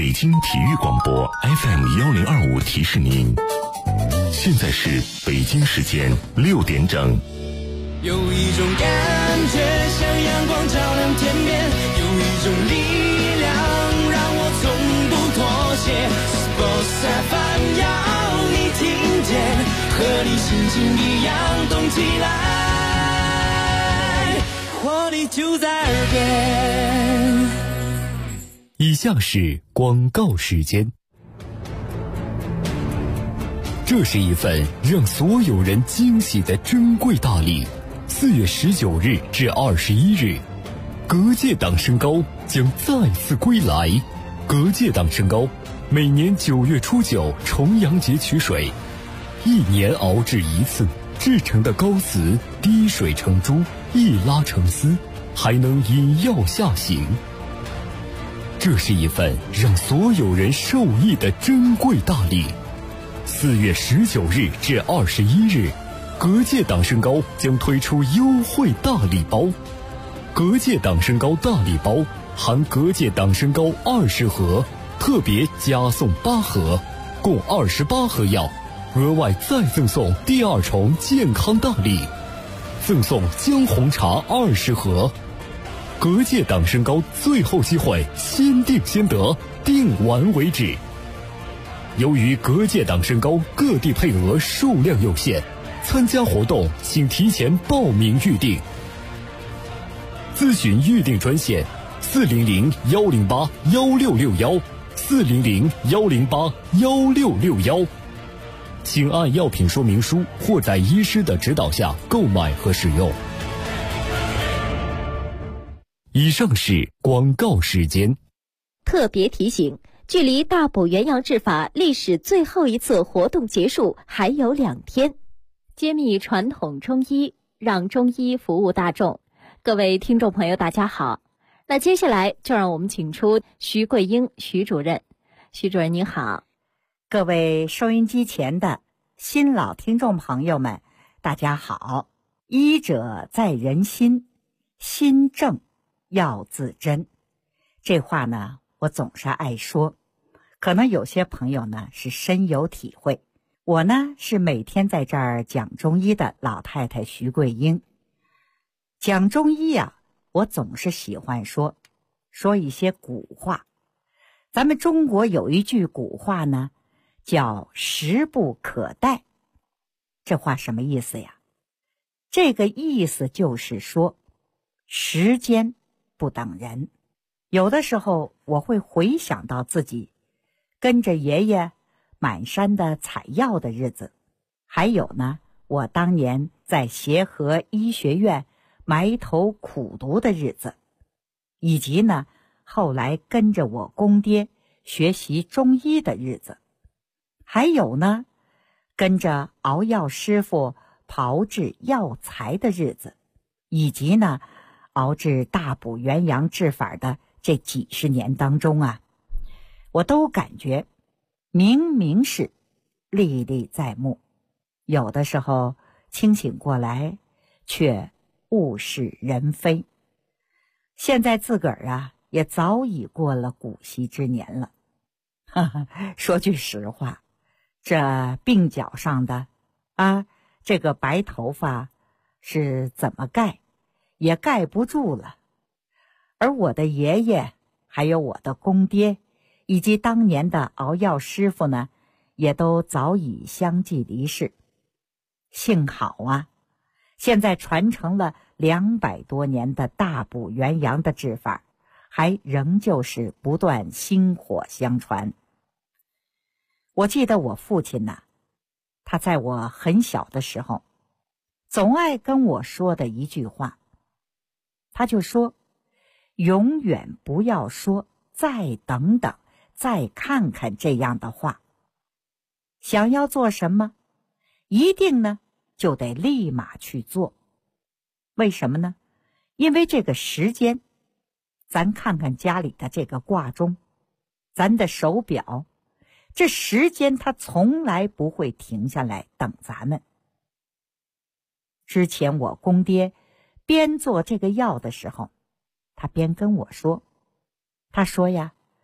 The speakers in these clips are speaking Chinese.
北京体育广播 FM1025提示您，现在是北京时间6点整。 有一种感觉像阳光照亮天边，有一种力量让我从不妥协。Sports FM 要你听见，和你心情一样动起来，活力就在耳边。 以下是广告时间。这是一份让所有人惊喜的珍贵大礼。4月19日至21日，隔界党身高将再次归来。隔界党身高每年9月初9重阳节取水，1年熬制一次，制成的膏瓷滴水成珠，一拉成丝，还能引药下行。这是一份让所有人受益的珍贵大礼。4月19日至21日，隔界党身高将推出优惠大礼包。隔界党身高大礼包含隔界党身高20盒，特别加送8盒，共28盒药，额外再赠送第2重健康大礼，赠送姜红茶20盒。隔界党身高最后机会，先定先得，定完为止。由于隔界党身高各地配额数量有限，参加活动请提前报名预定。咨询预定专线400-108-1661，400-108-1661，请按药品说明书或在医师的指导下购买和使用。以上是广告时间。 特别提醒，距离大补元阳治法历史最后一次活动结束还有2天。揭秘传统中医，让中医服务大众。各位听众朋友大家好，那接下来就让我们请出徐桂英徐主任。徐主任您好。 各位收音机前的新老听众朋友们大家好。医者在人心，心正要自珍。这话呢我总是爱说，可能有些朋友呢是深有体会。我呢是每天在这儿讲中医的老太太徐桂英。讲中医啊，我总是喜欢说一些古话。咱们中国有一句古话呢，叫时不可待。这话什么意思呀？这个意思就是说，时间不等人。有的时候我会回想到自己跟着爷爷满山的采药的日子，还有呢，我当年在协和医学院埋头苦读的日子，以及呢，后来跟着我公爹学习中医的日子，还有呢，跟着熬药师傅炮制药材的日子，以及呢，熬制大补元阳治法的这几十年当中啊，我都感觉明明是历历在目，有的时候清醒过来，却物是人非。现在自个儿啊，也早已过了古稀之年了。说句实话，这鬓角上的这个白头发是怎么盖也盖不住了。而我的爷爷还有我的公爹以及当年的熬药师傅呢，也都早已相继离世。幸好啊，现在传承了200多年的大补元阳的治法，还仍旧是不断薪火相传。我记得我父亲呢，他在我很小的时候总爱跟我说的一句话，他就说，永远不要说再等等再看看这样的话。想要做什么，一定呢就得立马去做。为什么呢？因为这个时间，咱看看家里的这个挂钟，咱的手表，这时间它从来不会停下来等咱们。之前我公爹边做这个药的时候，他边跟我说，他说呀，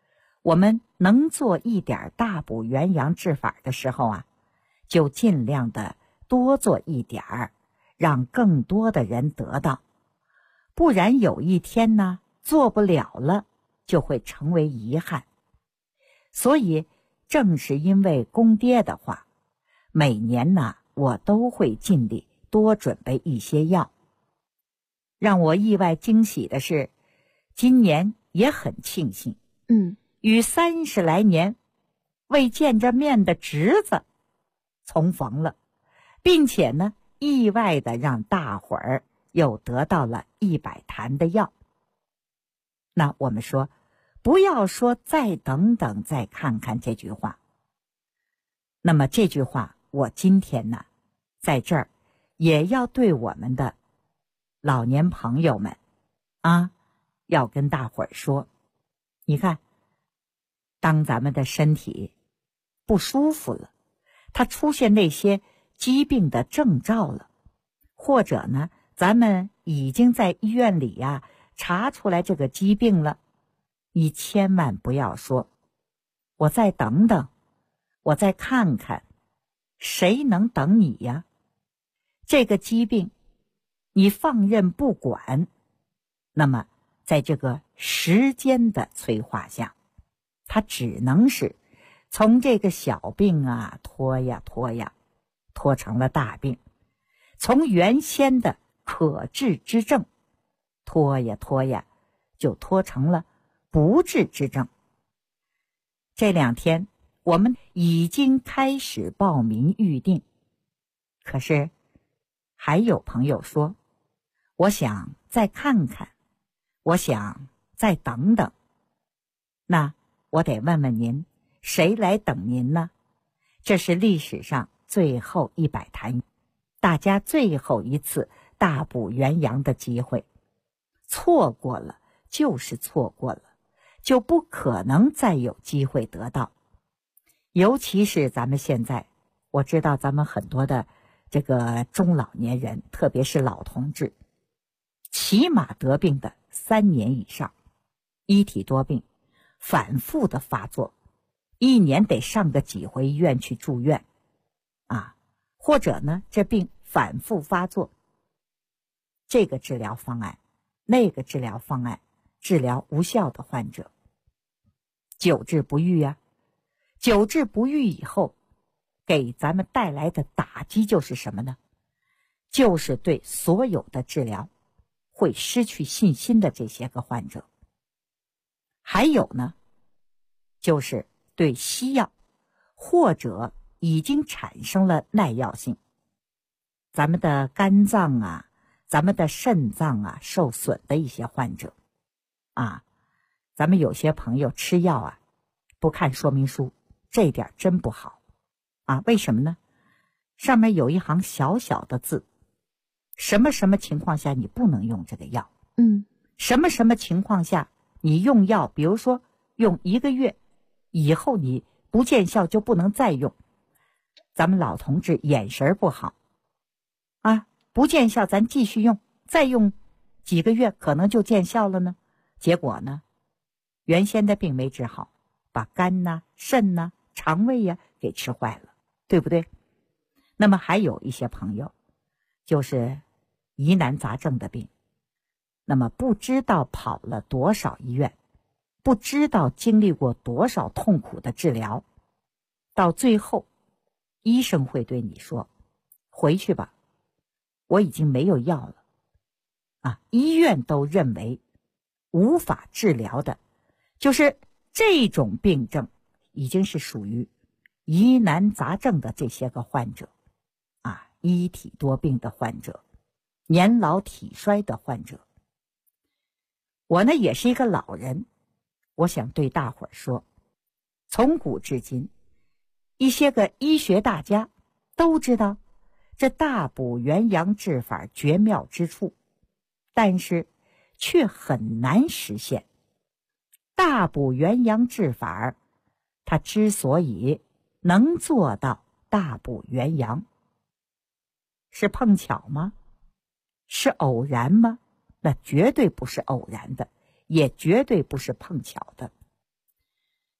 我们能做一点大补元阳治法的时候啊，就尽量的多做一点儿，让更多的人得到。不然有一天呢，做不了了，就会成为遗憾。所以正是因为公爹的话，每年呢，我都会尽力多准备一些药。让我意外惊喜的是，今年也很庆幸，与30来年未见着面的侄子重逢了，并且呢，意外的让大伙儿又得到了100坛的药。那我们说，不要说再等等再看看这句话。那么这句话我今天呢，在这儿也要对我们的老年朋友们啊，要跟大伙儿说，你看，当咱们的身体不舒服了，它出现那些疾病的征兆了，或者呢，咱们已经在医院里呀，查出来这个疾病了，你千万不要说我再等等，我再看看，谁能等你呀？这个疾病你放任不管，那么在这个时间的催化下，它只能是从这个小病啊拖呀拖呀，拖成了大病，从原先的可治之症拖呀拖呀，就拖成了不治之症。这2天我们已经开始报名预定，可是还有朋友说，我想再看看，我想再等等。那我得问问您，谁来等您呢？这是历史上最后100坛，大家最后一次大补元阳的机会，错过了就是错过了，就不可能再有机会得到。尤其是咱们现在，我知道咱们很多的这个中老年人，特别是老同志，起码得病的3年以上，一体多病，反复的发作，1年得上个几回医院去住院啊，或者呢，这病反复发作，这个治疗方案那个治疗方案治疗无效的患者，久治不愈啊。久治不愈以后，给咱们带来的打击就是什么呢？就是对所有的治疗会失去信心的这些个患者。还有呢，就是对西药或者已经产生了耐药性，咱们的肝脏啊，咱们的肾脏啊受损的一些患者啊，咱们有些朋友吃药啊不看说明书，这一点真不好啊。为什么呢？上面有一行小小的字，什么什么情况下你不能用这个药，什么什么情况下你用药，比如说用1个月以后你不见效就不能再用。咱们老同志眼神不好啊，不见效咱继续用，再用几个月可能就见效了呢。结果呢，原先的病没治好，把肝呐、肾呐、肠胃呀给吃坏了，对不对？那么还有一些朋友就是疑难杂症的病，那么不知道跑了多少医院，不知道经历过多少痛苦的治疗，到最后医生会对你说，回去吧，我已经没有药了啊！医院都认为无法治疗的，就是这种病症已经是属于疑难杂症的这些个患者啊，一体多病的患者，年老体衰的患者。我呢也是一个老人，我想对大伙儿说，从古至今，一些个医学大家都知道这大补元阳治法绝妙之处，但是却很难实现。大补元阳治法，它之所以能做到大补元阳，是碰巧吗？是偶然吗？那绝对不是偶然的，也绝对不是碰巧的。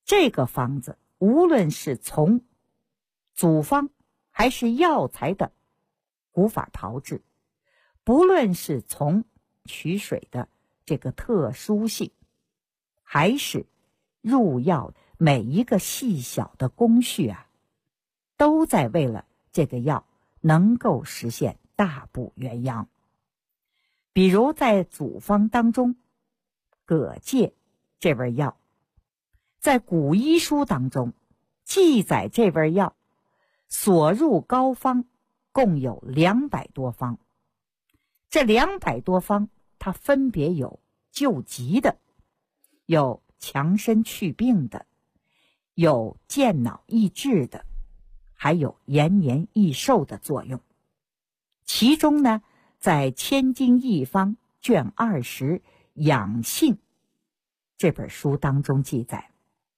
这个方子无论是从组方还是药材的古法炮制，不论是从取水的这个特殊性，还是入药每一个细小的工序啊，都在为了这个药能够实现大补元阳。比如在组方当中，葛芥这味药，在古医书当中记载这味药所入膏方共有200多方。这200多方它分别有救急的，有强身祛病的，有健脑益智的，还有延年益寿的作用。其中呢，在《千金一方》卷20养性这本书当中记载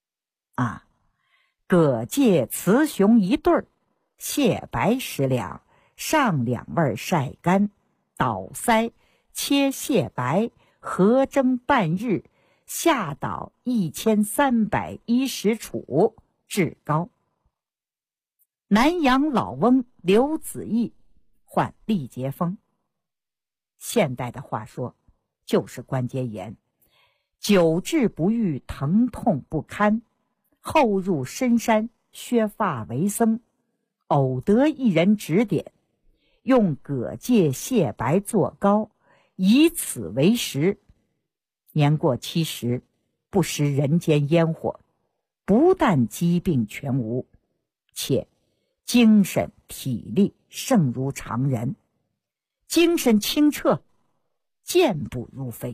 葛芥雌雄1对，蟹白10两，上2味晒干，捣腮，切蟹白，合蒸半日，下捣1310杵，至高。南阳老翁刘子义患痢结风，现代的话说就是关节炎，久治不愈，疼痛不堪，后入深山削发为僧，偶得一人指点，用葛芥蟹白做膏，以此为食。年过70，不食人间烟火，不但疾病全无，且精神体力胜如常人，精神清澈，健步如飞。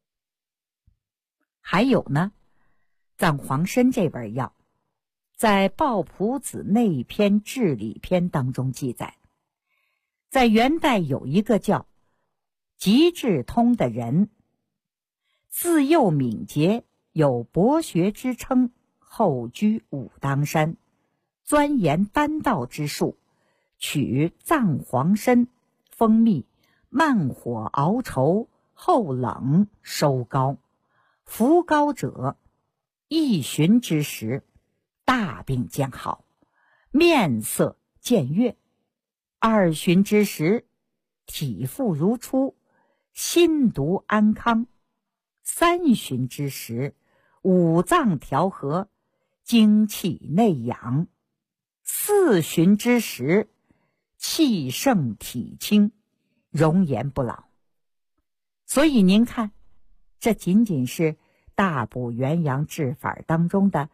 还有呢，藏黄参这味药，在《抱朴子内篇治理篇》当中记载，在元代有一个叫吉志通的人，自幼敏捷，有博学之称，后居武当山，钻研丹道之术，取藏黄参、蜂蜜，慢火熬稠，后冷收膏，服膏者1旬之时，大病见好，面色渐悦；2旬之时，体肤如初，心毒安康；3旬之时，五脏调和，精气内养；4旬之时，气盛体轻，容颜不老。所以您看，这仅仅是大补元阳治法当中的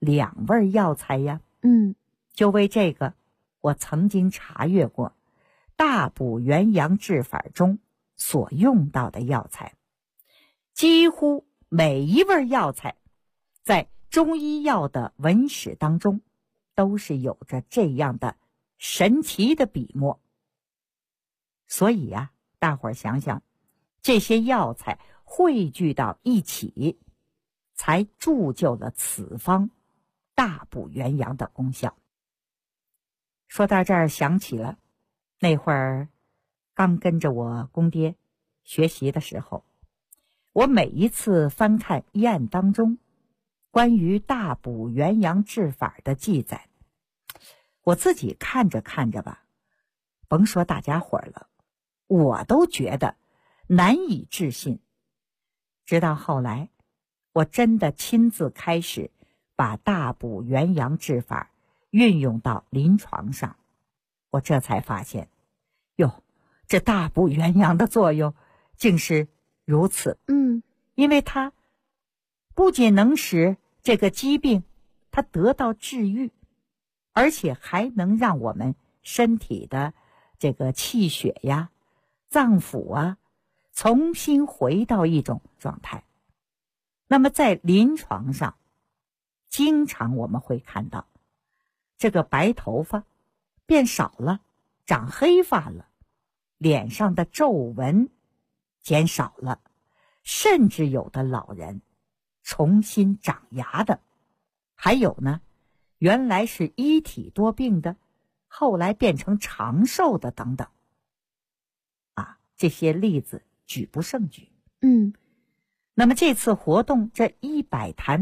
2味药材呀。就为这个，我曾经查阅过大补元阳治法中所用到的药材，几乎每一味药材在中医药的文史当中都是有着这样的神奇的笔墨。所以啊，大伙儿想想，这些药材汇聚到一起，才铸就了此方大补元阳的功效。说到这儿，想起了那会儿刚跟着我公爹学习的时候，我每一次翻看医案当中关于大补元阳治法的记载，我自己看着看着吧，甭说大家伙了，我都觉得难以置信。直到后来，我真的亲自开始把大补元阳治法运用到临床上，我这才发现，哟，这大补元阳的作用竟是如此。因为它不仅能使这个疾病它得到治愈，而且还能让我们身体的这个气血呀、脏腑啊，重新回到一种状态。那么在临床上，经常我们会看到这个白头发变少了，长黑发了，脸上的皱纹减少了，甚至有的老人重新长牙的，还有呢，原来是一体多病的，后来变成长寿的等等。这些例子举不胜举。那么这次活动这100坛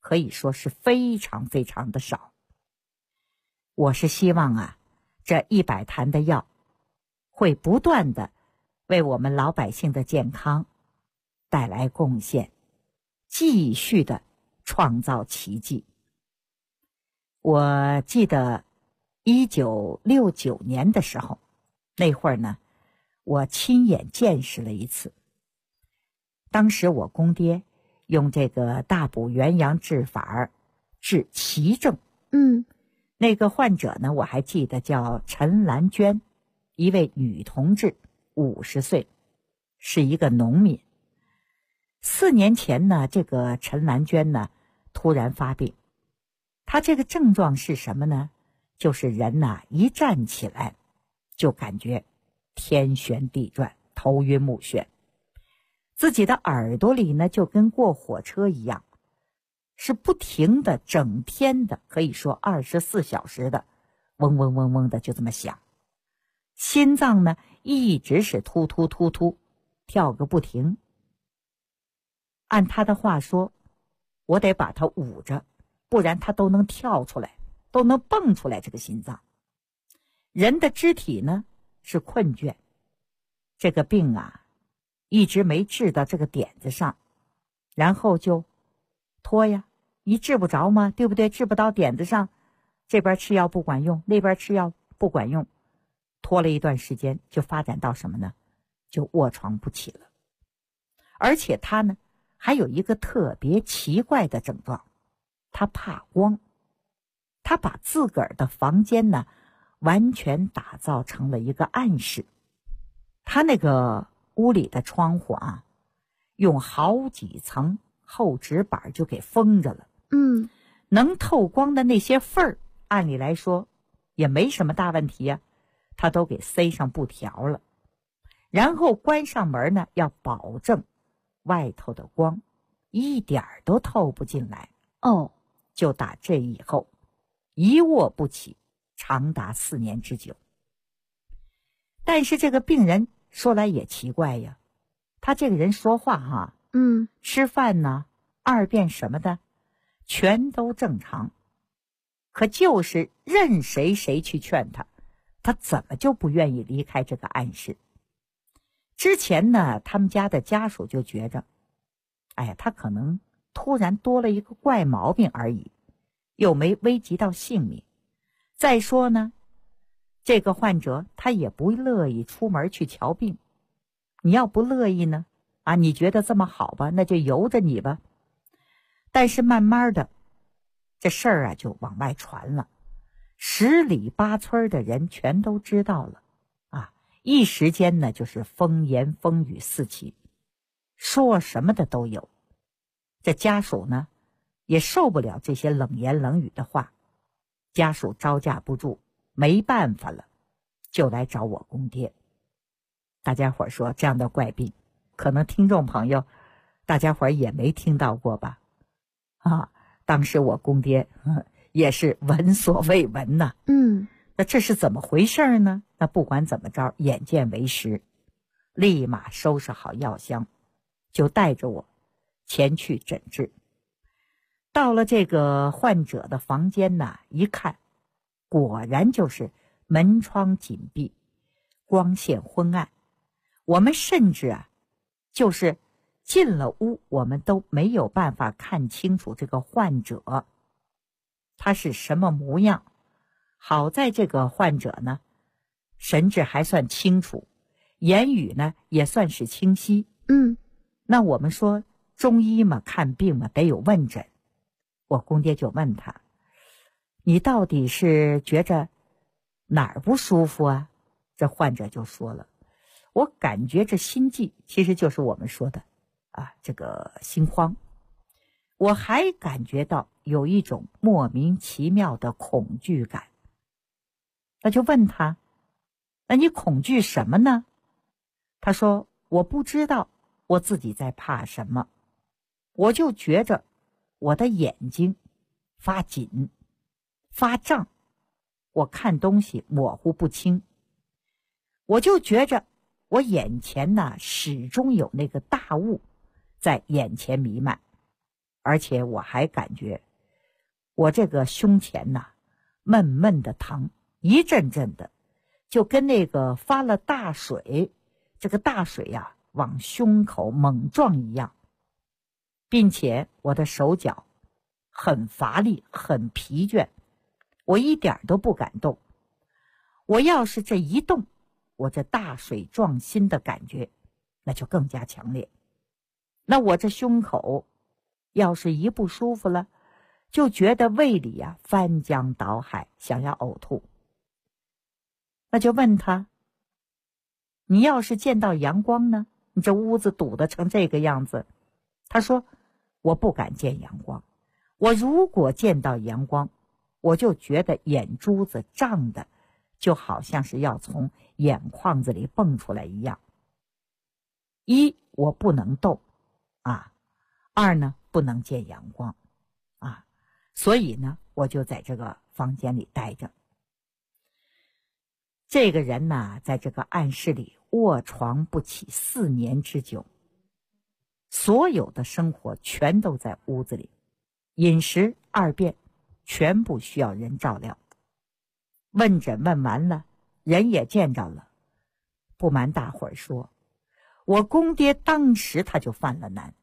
可以说是非常非常的少。我是希望这100坛的药会不断的为我们老百姓的健康带来贡献，继续的创造奇迹。我记得1969年的时候，那会儿呢，我亲眼见识了一次。当时我公爹用这个大补元阳治法治奇症。那个患者呢，我还记得叫陈兰娟，一位女同志，50岁，是一个农民。4年前呢，这个陈兰娟呢突然发病。她这个症状是什么呢？就是人一站起来就感觉天旋地转，头晕目眩，自己的耳朵里呢就跟过火车一样，是不停的，整天的，可以说24小时的嗡嗡嗡嗡的就这么响。心脏呢一直是突突突突跳个不停。按他的话说，我得把它捂着，不然它都能跳出来，都能蹦出来这个心脏。人的肢体呢是困倦，这个病一直没治到这个点子上，然后就拖呀，你治不着吗？对不对？治不到点子上，这边吃药不管用，那边吃药不管用，拖了一段时间，就发展到什么呢？就卧床不起了。而且他呢还有一个特别奇怪的症状，他怕光。他把自个儿的房间呢完全打造成了一个暗室。他那个屋里的窗户用好几层厚纸板就给封着了。能透光的那些缝儿，按理来说也没什么大问题呀，他都给塞上布条了。然后关上门呢，要保证外头的光一点儿都透不进来。就打这以后一卧不起，长达4年之久。但是这个病人说来也奇怪呀，他这个人说话吃饭呢，二便什么的全都正常，可就是任谁去劝他，他怎么就不愿意离开这个暗室。之前呢，他们家的家属就觉着，他可能突然多了一个怪毛病而已，又没危及到性命。再说呢，这个患者他也不乐意出门去瞧病。你要不乐意呢，你觉得这么好吧，那就由着你吧。但是慢慢的，这事儿就往外传了，10里8村的人全都知道了一时间呢就是风言风语四起，说什么的都有。这家属呢也受不了这些冷言冷语的话，家属招架不住，没办法了，就来找我公爹。大家伙说这样的怪病，可能听众朋友大家伙也没听到过吧？当时我公爹也是闻所未闻呐。那这是怎么回事呢？那不管怎么着，眼见为实，立马收拾好药箱，就带着我前去诊治。到了这个患者的房间一看，果然就是门窗紧闭，光线昏暗。我们甚至就是进了屋，我们都没有办法看清楚这个患者他是什么模样。好在这个患者呢神志还算清楚，言语呢也算是清晰。那我们说中医嘛，看病嘛得有问诊。我公爹就问他，你到底是觉着哪儿不舒服啊？这患者就说了，我感觉这心悸，其实就是我们说的这个心慌。我还感觉到有一种莫名其妙的恐惧感。那就问他，那你恐惧什么呢？他说，我不知道我自己在怕什么，我就觉着我的眼睛发紧发胀，我看东西模糊不清，我就觉着我眼前始终有那个大雾在眼前弥漫， 而且我还感觉我这个胸前呐，闷闷的疼，一阵阵的，就跟那个发了大水，这个大水呀，往胸口猛撞一样，并且我的手脚很乏力，很疲倦，我一点都不敢动。我要是这一动，我这大水撞心的感觉那就更加强烈。那我这胸口要是一不舒服了，就觉得胃里呀翻江倒海，想要呕吐。那就问他，你要是见到阳光呢？你这屋子堵得成这个样子。他说，我不敢见阳光，我如果见到阳光，我就觉得眼珠子胀的就好像是要从眼眶子里蹦出来一样。一，我不能动啊；二呢，不能见阳光啊，所以呢，我就在这个房间里待着。这个人呢，在这个暗室里卧床不起4年之久，所有的生活全都在屋子里，饮食2便全部需要人照料。问诊问完了，人也见着了。不瞒大伙儿说，我公爹当时他就犯了难。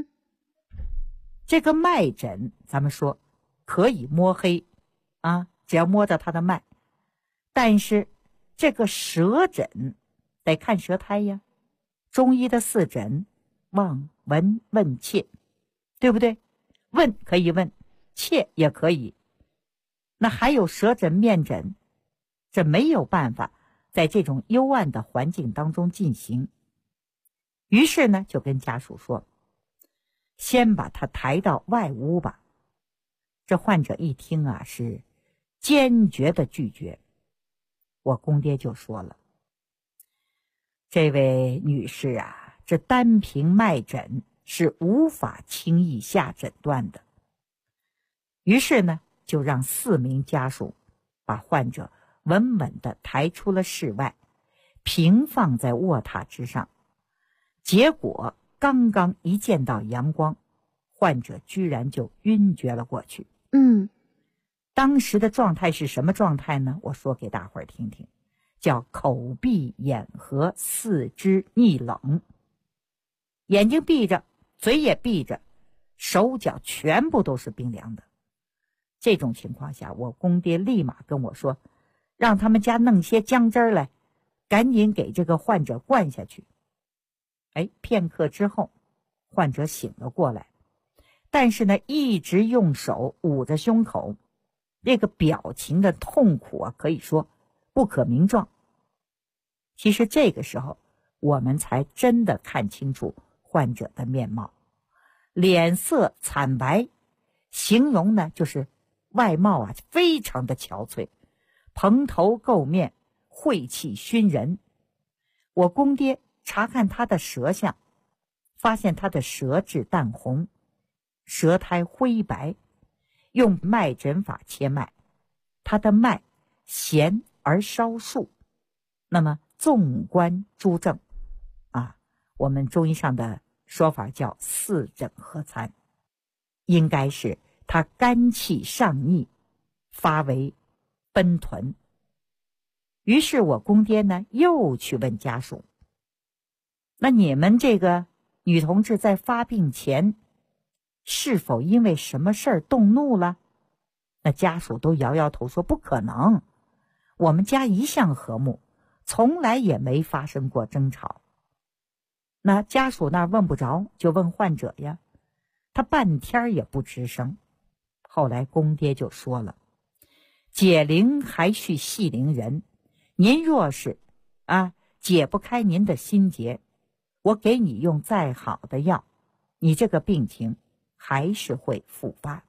这个脉诊咱们说可以摸黑啊，只要摸着他的脉，但是这个舌诊得看舌苔呀。中医的4诊，望、闻、问、切，对不对？问可以问，切也可以。那还有舌诊、面诊，这没有办法在这种幽暗的环境当中进行。于是呢，就跟家属说，先把他抬到外屋吧。这患者一听啊，是坚决的拒绝。我公爹就说了，这位女士啊，这单凭脉诊是无法轻易下诊断的。于是呢，就让4名家属把患者稳稳地抬出了室外，平放在卧榻之上。结果刚刚一见到阳光，患者居然就晕厥了过去。当时的状态是什么状态呢？我说给大伙儿听听，叫口闭眼合，四肢逆冷，眼睛闭着，嘴也闭着，手脚全部都是冰凉的。这种情况下，我公爹立马跟我说，让他们家弄些姜汁来，赶紧给这个患者灌下去。片刻之后，患者醒了过来，但是呢，一直用手捂着胸口，那个表情的痛苦啊，可以说不可名状。其实这个时候，我们才真的看清楚患者的面貌，脸色惨白，形容呢就是外貌啊非常的憔悴，蓬头垢面，晦气熏人。我公爹查看他的舌象，发现他的舌质淡红，舌苔灰白，用脉诊法切脉，他的脉弦而稍数。那么纵观诸症啊，我们中医上的说法叫4诊合参，应该是他肝气上逆，发为奔豚。于是我公爹呢又去问家属，那你们这个女同志在发病前是否因为什么事儿动怒了？那家属都摇摇头说，不可能，我们家一向和睦，从来也没发生过争吵。那家属那儿问不着，就问患者呀，他半天也不吱声。后来公爹就说了，解铃还须系铃人，您若是解不开您的心结，我给你用再好的药，你这个病情还是会复发。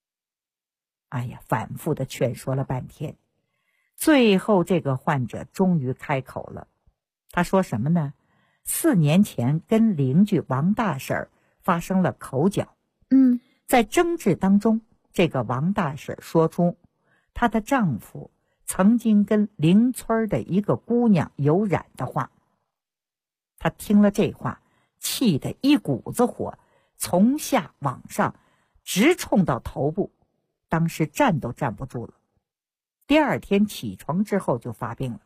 反复的劝说了半天，最后这个患者终于开口了。他说什么呢？4年前跟邻居王大婶发生了口角，在争执当中，这个王大婶说出她的丈夫曾经跟邻村的一个姑娘有染的话。她听了这话，气得一股子火从下往上直冲到头部，当时站都站不住了。第二天起床之后就发病了。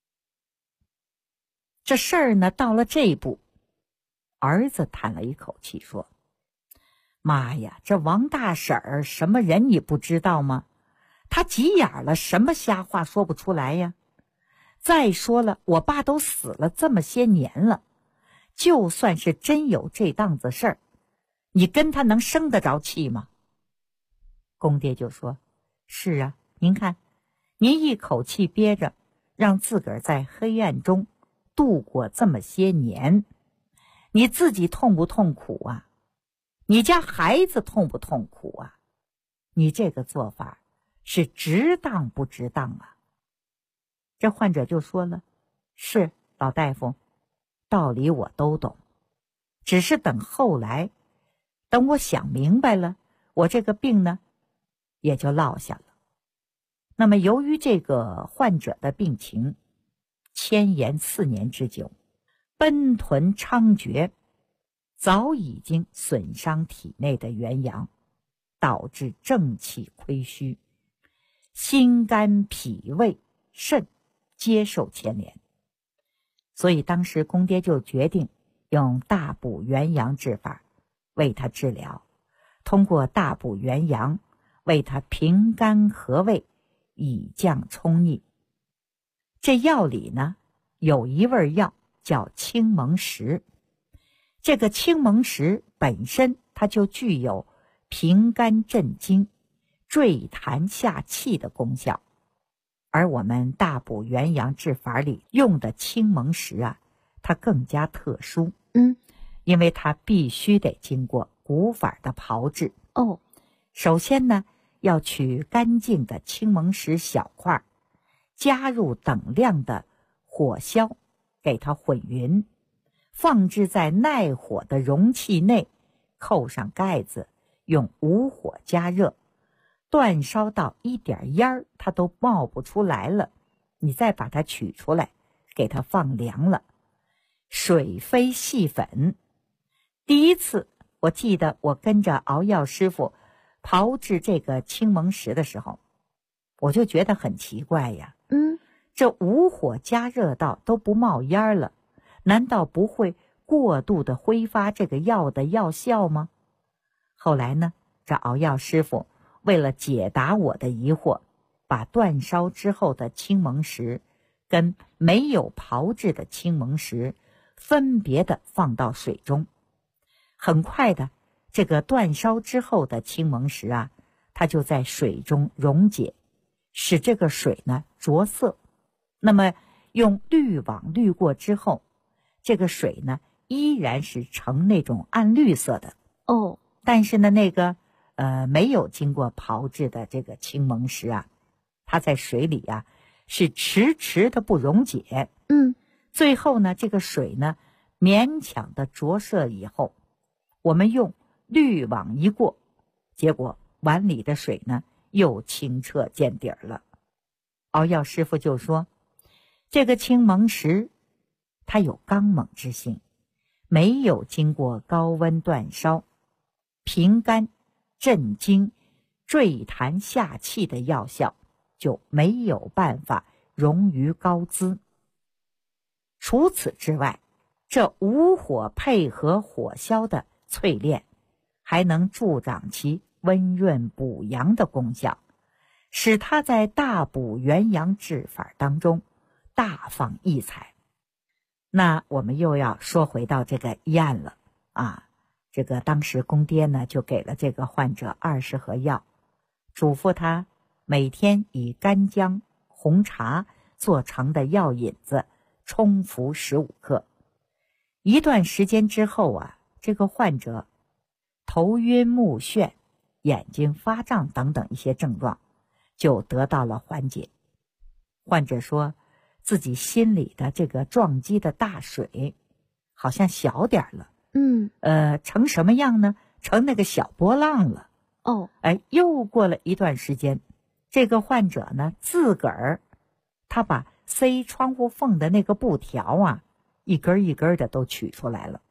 这事儿呢，到了这一步，儿子叹了一口气说：妈呀，这王大婶儿什么人你不知道吗？她急眼了，什么瞎话说不出来呀？再说了，我爸都死了这么些年了，就算是真有这档子事儿，你跟他能生得着气吗？公爹就说：是啊，您看，您一口气憋着，让自个儿在黑暗中度过这么些年，你自己痛不痛苦啊？你家孩子痛不痛苦啊？你这个做法是值当不值当啊？这患者就说了：是，老大夫，道理我都懂，只是等后来，等我想明白了，我这个病呢也就落下了。那么由于这个患者的病情迁延4年之久，奔豚猖獗，早已经损伤体内的元阳，导致正气亏虚，心肝脾胃肾皆受牵连。所以当时公爹就决定用大补元阳治法为他治疗，通过大补元阳为他平肝和胃，以降冲逆。这药里呢有一味药叫青蒙石，这个青蒙石本身它就具有平肝镇惊、坠痰下气的功效，而我们大补元阳治法里用的青蒙石啊，它更加特殊，因为它必须得经过古法的炮制。首先呢，要取干净的青蒙石小块，加入等量的火硝，给它混匀，放置在耐火的容器内，扣上盖子，用无火加热，煅烧到一点烟它都冒不出来了，你再把它取出来，给它放凉了，水飞细粉。第一次我记得我跟着熬药师傅炮制这个青蒙石的时候，我就觉得很奇怪呀，这无火加热到都不冒烟了，难道不会过度的挥发这个药的药效吗？后来呢，这熬药师傅为了解答我的疑惑，把煅烧之后的青蒙石跟没有炮制的青蒙石分别的放到水中。很快的，这个煅烧之后的青蒙石啊，它就在水中溶解，使这个水呢着色。那么用滤网滤过之后，这个水呢依然是呈那种暗绿色的。但是呢那个没有经过炮制的这个青蒙石啊，它在水里啊是迟迟的不溶解。最后呢这个水呢勉强的着色以后，我们用滤网一过，结果碗里的水呢又清澈见底儿了。熬药师傅就说，这个青蒙石它有刚猛之性，没有经过高温煅烧，平肝镇惊、坠痰下气的药效就没有办法溶于膏滋。除此之外，这无火配合火硝的淬炼，还能助长其温润补阳的功效，使它在大补元阳治法当中大放异彩。那我们又要说回到这个医案了啊。这个当时公爹呢就给了这个患者20盒药，嘱咐他每天以干姜、红茶做成的药引子冲服15克。一段时间之后啊，这个患者头晕目眩、眼睛发胀等等一些症状就得到了缓解。患者说自己心里的这个撞击的大水好像小点了，成什么样呢？成那个小波浪了。又过了一段时间，这个患者呢自个儿他把塞窗户缝的那个布条啊一根一根的都取出来了。